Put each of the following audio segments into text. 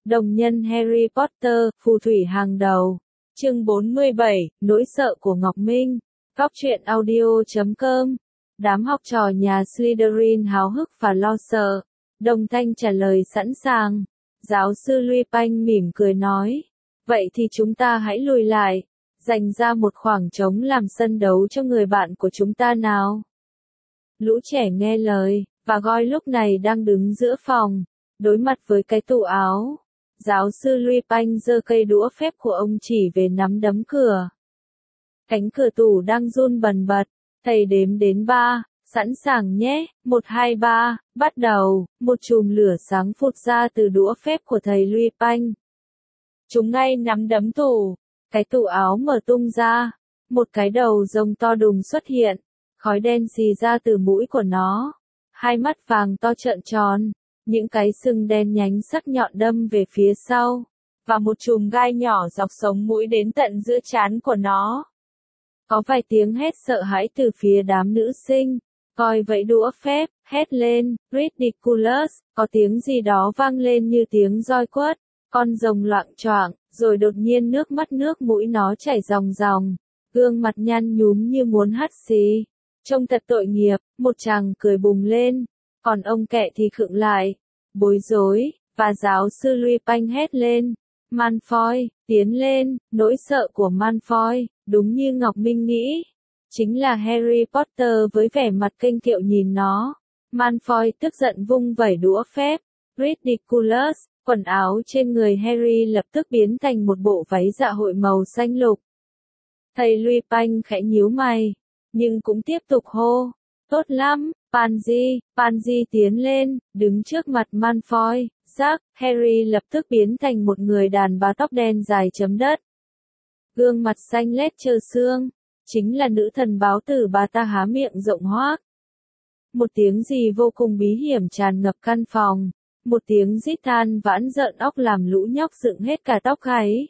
Đồng nhân Harry Potter, phù thủy hàng đầu. Chương 47, nỗi sợ của Ngọc Minh. Góc truyện audio.com. Đám học trò nhà Slytherin háo hức và lo sợ. Đồng Thanh trả lời sẵn sàng. Giáo sư Lupin mỉm cười nói. Vậy thì chúng ta hãy lùi lại. Dành ra một khoảng trống làm sân đấu cho người bạn của chúng ta nào. Lũ trẻ nghe lời, và Goyle lúc này đang đứng giữa phòng, đối mặt với cái tủ áo. Giáo sư Lupin giơ cây đũa phép của ông chỉ về nắm đấm cửa. Cánh cửa tủ đang run bần bật, thầy đếm đến 3, sẵn sàng nhé, 1 2 3, bắt đầu, một chùm lửa sáng phụt ra từ đũa phép của thầy Lupin. Chúng ngay nắm đấm tủ, cái tủ áo mở tung ra, một cái đầu rồng to đùng xuất hiện, khói đen xì ra từ mũi của nó, hai mắt vàng to trợn tròn. Những cái sừng đen nhánh sắc nhọn đâm về phía sau, và một chùm gai nhỏ dọc sống mũi đến tận giữa trán của nó. Có vài tiếng hét sợ hãi từ phía đám nữ sinh, coi vẫy đũa phép, hét lên, ridiculous, có tiếng gì đó vang lên như tiếng roi quất, con rồng loạng choạng, rồi đột nhiên nước mắt nước mũi nó chảy ròng ròng, gương mặt nhăn nhúm như muốn hắt xì. Trông thật tội nghiệp, một chàng cười bùng lên. Còn ông kẹ thì khựng lại, bối rối, và giáo sư Lupin hét lên. Malfoy, tiến lên, nỗi sợ của Malfoy, đúng như Ngọc Minh nghĩ. Chính là Harry Potter với vẻ mặt kênh kiệu nhìn nó. Malfoy tức giận vung vẩy đũa phép. Ridiculous, quần áo trên người Harry lập tức biến thành một bộ váy dạ hội màu xanh lục. Thầy Lupin khẽ nhíu mày, nhưng cũng tiếp tục hô. Tốt lắm, Pansy tiến lên, đứng trước mặt Malfoy. Rắc, Harry lập tức biến thành một người đàn bà tóc đen dài chấm đất. Gương mặt xanh lét trơ xương, chính là nữ thần báo tử. Bà ta há miệng rộng hoác. Một tiếng gì vô cùng bí hiểm tràn ngập căn phòng, một tiếng rít than vãn rợn óc làm lũ nhóc dựng hết cả tóc gáy.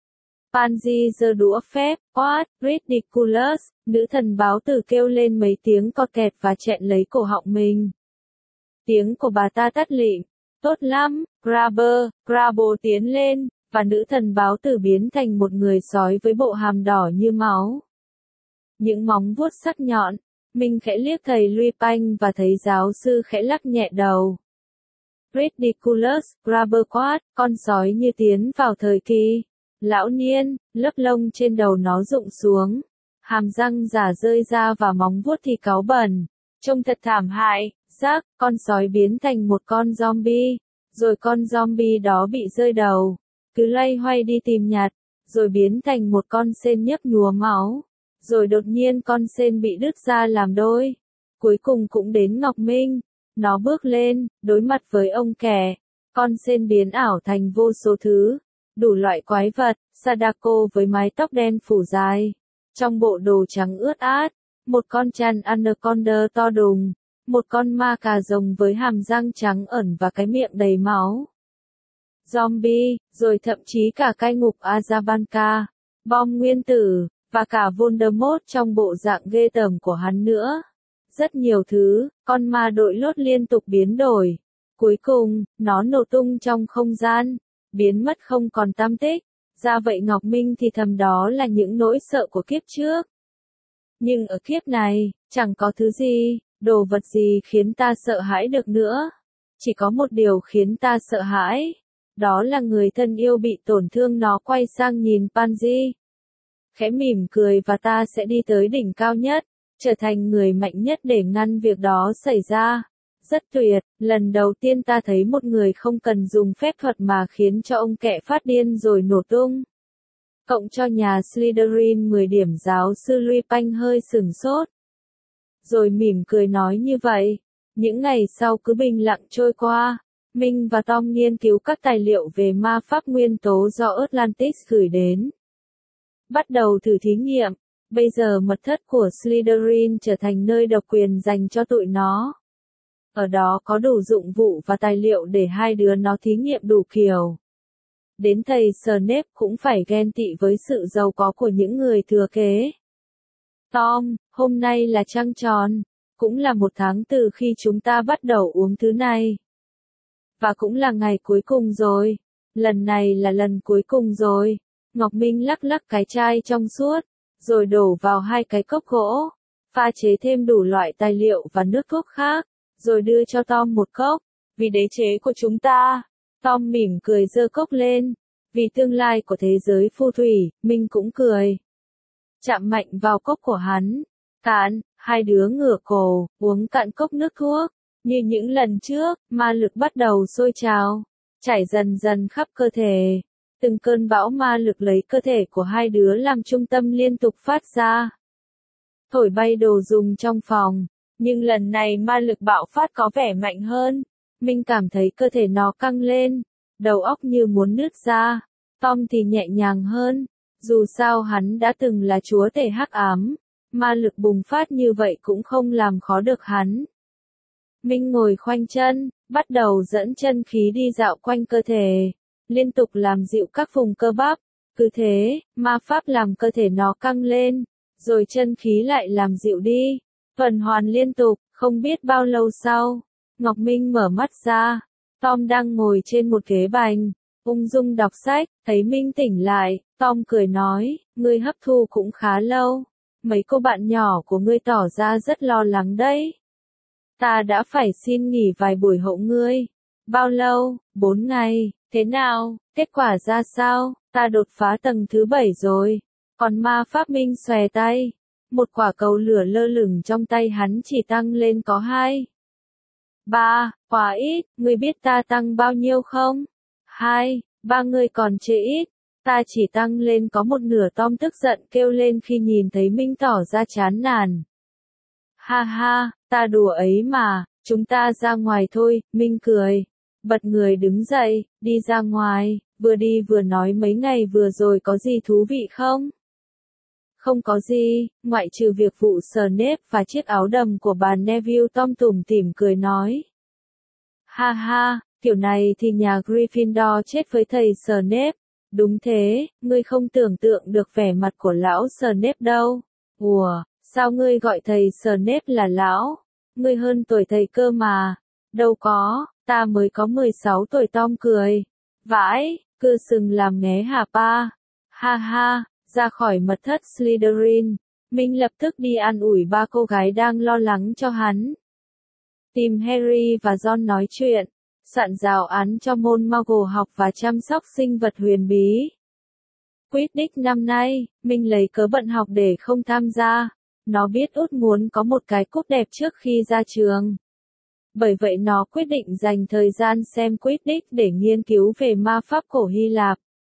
Pansy giơ đũa phép, what, ridiculous, nữ thần báo tử kêu lên mấy tiếng cọt kẹt và chẹn lấy cổ họng mình. Tiếng của bà ta tắt lịm, tốt lắm, Grabber tiến lên, và nữ thần báo tử biến thành một người sói với bộ hàm đỏ như máu. Những móng vuốt sắc nhọn, mình khẽ liếc thầy Lupin và thấy giáo sư khẽ lắc nhẹ đầu. Ridiculous, Grabber quát, con sói như tiến vào thời kỳ. Lão niên, lớp lông trên đầu nó rụng xuống, hàm răng giả rơi ra và móng vuốt thì cáu bẩn, trông thật thảm hại. Rắc, con sói biến thành một con zombie, rồi con zombie đó bị rơi đầu, cứ loay hoay đi tìm nhặt, rồi biến thành một con sên nhấp nhúa máu, rồi đột nhiên con sên bị đứt ra làm đôi. Cuối cùng cũng đến Ngọc Minh, nó bước lên, đối mặt với ông kẻ, con sên biến ảo thành vô số thứ. Đủ loại quái vật, Sadako với mái tóc đen phủ dài, trong bộ đồ trắng ướt át, một con chăn anaconda to đùng, một con ma cà rồng với hàm răng trắng ẩn và cái miệng đầy máu. Zombie, rồi thậm chí cả cai ngục Azkaban, bom nguyên tử, và cả Voldemort trong bộ dạng ghê tởm của hắn nữa. Rất nhiều thứ, con ma đội lốt liên tục biến đổi. Cuối cùng, nó nổ tung trong không gian, biến mất không còn tăm tích. Ra vậy Ngọc Minh thì thầm đó là những nỗi sợ của kiếp trước. Nhưng ở kiếp này, chẳng có thứ gì, đồ vật gì khiến ta sợ hãi được nữa. Chỉ có một điều khiến ta sợ hãi. Đó là người thân yêu bị tổn thương. Nó quay sang nhìn Pansy, khẽ mỉm cười, và ta sẽ đi tới đỉnh cao nhất, trở thành người mạnh nhất để ngăn việc đó xảy ra. Rất tuyệt, lần đầu tiên ta thấy một người không cần dùng phép thuật mà khiến cho ông kẹ phát điên rồi nổ tung. Cộng cho nhà Slytherin 10 điểm. Giáo sư Lupin hơi sửng sốt, rồi mỉm cười nói như vậy. Những ngày sau cứ bình lặng trôi qua, Minh và Tom nghiên cứu các tài liệu về ma pháp nguyên tố do Atlantis gửi đến. Bắt đầu thử thí nghiệm, bây giờ mật thất của Slytherin trở thành nơi độc quyền dành cho tụi nó. Ở đó có đủ dụng vụ và tài liệu để hai đứa nó thí nghiệm đủ kiểu. Đến thầy Snape cũng phải ghen tị với sự giàu có của những người thừa kế. Tom, hôm nay là trăng tròn, cũng là 1 tháng từ khi chúng ta bắt đầu uống thứ này. Và cũng là ngày cuối cùng rồi. lần này là lần cuối cùng rồi. Ngọc Minh lắc lắc cái chai trong suốt, rồi đổ vào 2 cái cốc gỗ, pha chế thêm đủ loại tài liệu và nước thuốc khác, rồi đưa cho Tom một cốc. Vì đế chế của chúng ta, Tom mỉm cười giơ cốc lên. Vì tương lai của thế giới phù thủy, Minh cũng cười. Chạm mạnh vào cốc của hắn. Cạn, hai đứa ngửa cổ, uống cạn cốc nước thuốc. Như những lần trước, ma lực bắt đầu sôi trào, chảy dần dần khắp cơ thể. Từng cơn bão ma lực lấy cơ thể của hai đứa làm trung tâm liên tục phát ra. Thổi bay đồ dùng trong phòng. Nhưng lần này ma lực bạo phát có vẻ mạnh hơn. Minh cảm thấy cơ thể nó căng lên, đầu óc như muốn nứt ra. Tom thì nhẹ nhàng hơn, dù sao hắn đã từng là chúa tể hắc ám, ma lực bùng phát như vậy cũng không làm khó được hắn. Minh ngồi khoanh chân, bắt đầu dẫn chân khí đi dạo quanh cơ thể, liên tục làm dịu các vùng cơ bắp. Cứ thế, ma pháp làm cơ thể nó căng lên, rồi chân khí lại làm dịu đi, tuần hoàn liên tục. Không biết bao lâu sau, Ngọc Minh mở mắt ra. Tom đang ngồi trên một ghế bành, ung dung đọc sách. Thấy Minh tỉnh lại, Tom cười nói, ngươi hấp thu cũng khá lâu. Mấy cô bạn nhỏ của ngươi tỏ ra rất lo lắng đấy. Ta đã phải xin nghỉ vài buổi hộ ngươi. Bao lâu? 4 ngày. Thế nào? Kết quả ra sao? Ta đột phá tầng thứ 7 rồi. Còn ma pháp Minh xòe tay. Một quả cầu lửa lơ lửng trong tay hắn chỉ tăng lên có 2. 3, quá ít. Ngươi biết ta tăng bao nhiêu không? 2, 3 ngươi còn chê ít. Ta chỉ tăng lên có 1/2. Tom tức giận kêu lên khi nhìn thấy Minh tỏ ra chán nản. Ha ha, ta đùa ấy mà, chúng ta ra ngoài thôi. Minh cười, bật người đứng dậy, đi ra ngoài, vừa đi vừa nói mấy ngày vừa rồi có gì thú vị không? Không có gì, ngoại trừ việc vụ Snape và chiếc áo đầm của bà Neville. Tom tủm tỉm cười nói. Ha ha, kiểu này thì nhà Gryffindor chết với thầy Snape. Đúng thế, ngươi không tưởng tượng được vẻ mặt của lão Snape đâu. Ủa, sao ngươi gọi thầy Snape là lão? Ngươi hơn tuổi thầy cơ mà. Đâu có, ta mới có 16 tuổi. Tom cười. Vãi, cứ sừng làm nghé hả pa? Ha ha. Ra khỏi mật thất Slytherin, Minh lập tức đi an ủi 3 cô gái đang lo lắng cho hắn. Tìm Harry và Ron nói chuyện, soạn giáo án cho môn Muggle học và chăm sóc sinh vật huyền bí. Quidditch năm nay, Minh lấy cớ bận học để không tham gia. Nó biết út muốn có một cái cúp đẹp trước khi ra trường. Bởi vậy nó quyết định dành thời gian xem Quidditch để nghiên cứu về ma pháp cổ Hy Lạp.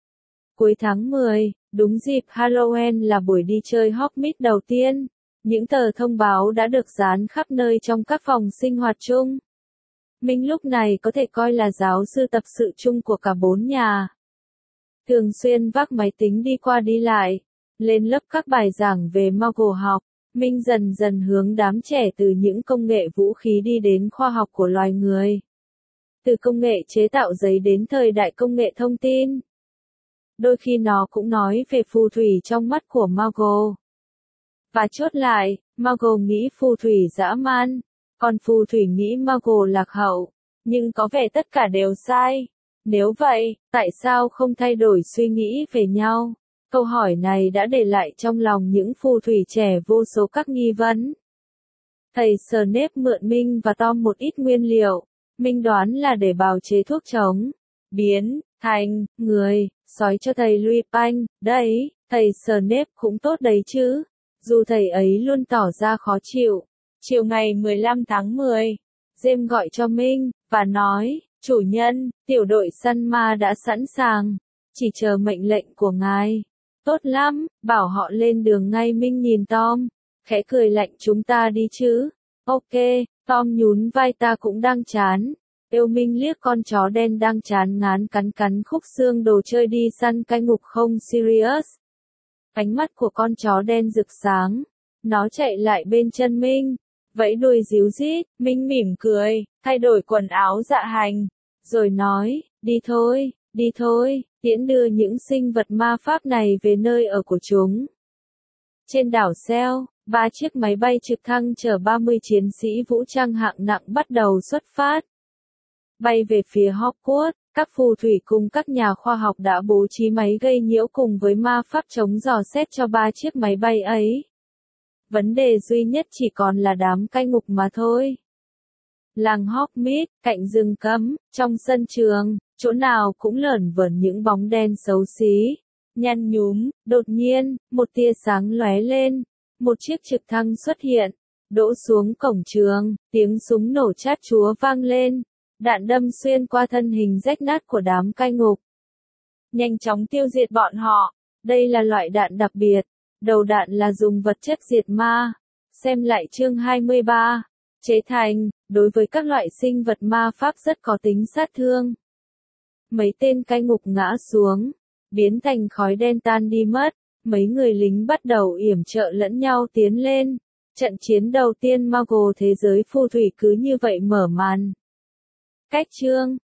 Cuối tháng 10, đúng dịp Halloween là buổi đi chơi Hogsmeade đầu tiên. Những tờ thông báo đã được dán khắp nơi trong các phòng sinh hoạt chung. Minh lúc này có thể coi là giáo sư tập sự chung của cả 4 nhà. Thường xuyên vác máy tính đi qua đi lại, lên lớp các bài giảng về Muggle học. Minh dần dần hướng đám trẻ từ những công nghệ vũ khí đi đến khoa học của loài người. Từ công nghệ chế tạo giấy đến thời đại công nghệ thông tin. Đôi khi nó cũng nói về phù thủy trong mắt của Muggle. Và chốt lại, Muggle nghĩ phù thủy dã man, còn phù thủy nghĩ Muggle lạc hậu. Nhưng có vẻ tất cả đều sai. Nếu vậy, tại sao không thay đổi suy nghĩ về nhau? Câu hỏi này đã để lại trong lòng những phù thủy trẻ vô số các nghi vấn. Thầy Snape mượn Minh và Tom một ít nguyên liệu. Minh đoán là để bào chế thuốc chống biến thành người sói cho thầy Lupin. Đấy, thầy Snape cũng tốt đấy chứ. Dù thầy ấy luôn tỏ ra khó chịu. Chiều ngày 15 tháng 10, James gọi cho Minh và nói, chủ nhân, tiểu đội săn ma đã sẵn sàng, chỉ chờ mệnh lệnh của ngài. Tốt lắm, bảo họ lên đường ngay. Minh nhìn Tom, khẽ cười lạnh. Chúng ta đi chứ? Ok, Tom nhún vai. Ta cũng đang chán. Minh liếc con chó đen đang chán ngán cắn khúc xương đồ chơi đi săn cai ngục không Sirius. Ánh mắt của con chó đen rực sáng. Nó chạy lại bên chân Minh, vẫy đuôi ríu rít. Minh mỉm cười, thay đổi quần áo dạ hành, rồi nói, đi thôi, tiễn đưa những sinh vật ma pháp này về nơi ở của chúng. Trên đảo Sel, 3 chiếc máy bay trực thăng chở 30 chiến sĩ vũ trang hạng nặng bắt đầu xuất phát. Bay về phía Hogwarts, Các phù thủy cùng các nhà khoa học đã bố trí máy gây nhiễu cùng với ma pháp chống dò xét cho 3 chiếc máy bay ấy. Vấn đề duy nhất chỉ còn là đám cai ngục mà thôi. Làng Hogsmeade, cạnh rừng cấm, trong sân trường, chỗ nào cũng lởn vởn những bóng đen xấu xí, nhăn nhúm. Đột nhiên, một tia sáng lóe lên, một chiếc trực thăng xuất hiện, đỗ xuống cổng trường, tiếng súng nổ chát chúa vang lên, đạn đâm xuyên qua thân hình rách nát của đám cai ngục. Nhanh chóng tiêu diệt bọn họ, đây là loại đạn đặc biệt, đầu đạn là dùng vật chất diệt ma. Xem lại chương 23. Chế thành, đối với các loại sinh vật ma pháp rất có tính sát thương. Mấy tên cai ngục ngã xuống, biến thành khói đen tan đi mất, mấy người lính bắt đầu yểm trợ lẫn nhau tiến lên. Trận chiến đầu tiên Muggle thế giới phù thủy cứ như vậy mở màn. Cách chương